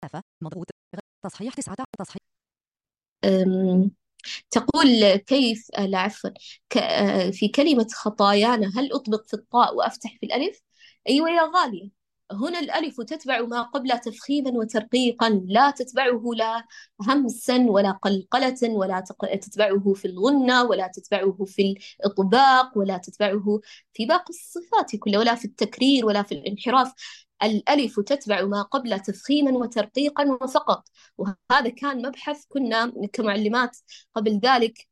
مضغوط تصحيح 9 تصحيح أم، تقول كيف لا عفوا في كلمة خطايانا هل أطبق في الطاء وأفتح في الألف؟ أيوة يا غالية، هنا الألف تتبع ما قبل تفخيما وترقيقا، لا تتبعه لا همسا ولا قلقلة، ولا تتبعه في الغنة، ولا تتبعه في الإطباق، ولا تتبعه في باقي الصفات كلها، ولا في التكرير ولا في الانحراف. الألف تتبع ما قبل تفخيما وترقيقا وفقط. وهذا كان مبحث كنا كمعلمات قبل ذلك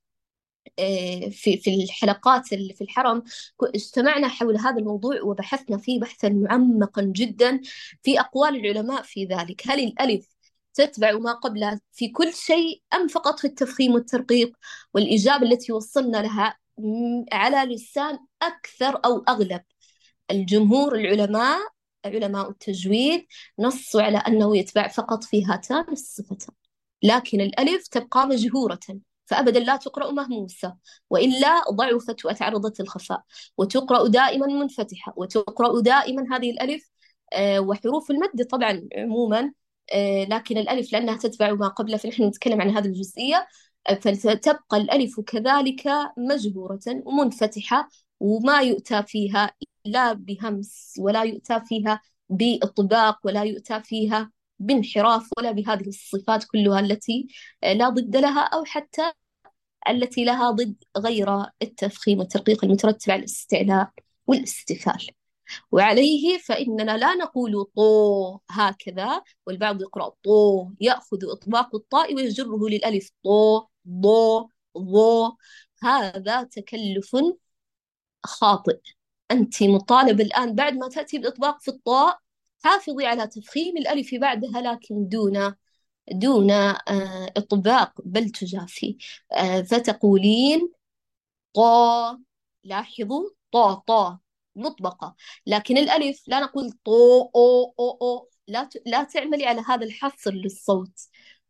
في الحلقات اللي في الحرم، اجتمعنا حول هذا الموضوع وبحثنا فيه بحثا معمقا جدا في أقوال العلماء في ذلك. هل الألف تتبع ما قبلها في كل شيء أم فقط في التفخيم والترقيق؟ والإجابة التي وصلنا لها على لسان أكثر أو أغلب الجمهور العلماء، علماء التجويد، نصوا على أنه يتبع فقط في هاتان الصفتان، لكن الألف تبقى مجهورة، فأبدا لا تقرأ مهموسة، وإلا ضعفت وتعرضت للخفاء، وتقرأ دائما منفتحة، وتقرأ دائما هذه الألف وحروف المد طبعا عموما، لكن الألف لأنها تتبع ما قبلها فنحن نتكلم عن هذه الجزئية، فتبقى الألف كذلك مجهورة ومنفتحة، وما يؤتى فيها لا بهمس، ولا يؤتى فيها بإطباق، ولا يؤتى فيها بانحراف، ولا بهذه الصفات كلها التي لا ضد لها، أو حتى التي لها ضد، غير التفخيم والترقيق المترتب على الاستعلاء والاستفال. وعليه فإننا لا نقول طو هكذا، والبعض يقرأ طو، يأخذ إطباق الطاء ويجره للألف، طو ضو ضو، هذا تكلف خاطئ. أنت مطالب الآن بعد ما تأتي بالإطباق في الطاء حافظي على تفخيم الألف بعدها، لكن دون إطباق، بل تجافي. فتقولين طا، لاحظوا طا مطبقة، لكن الألف لا نقول طو أو لا تعملي على هذا الحصر للصوت،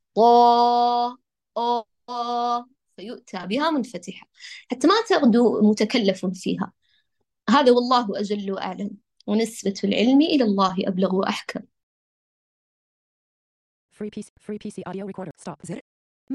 طا أو فيؤتى بها منفتحة حتى ما تغدو متكلف فيها. هذا والله أجل وأعلم، ونسبة العلم إلى الله أبلغ وأحكم. free PC audio recorder stop زر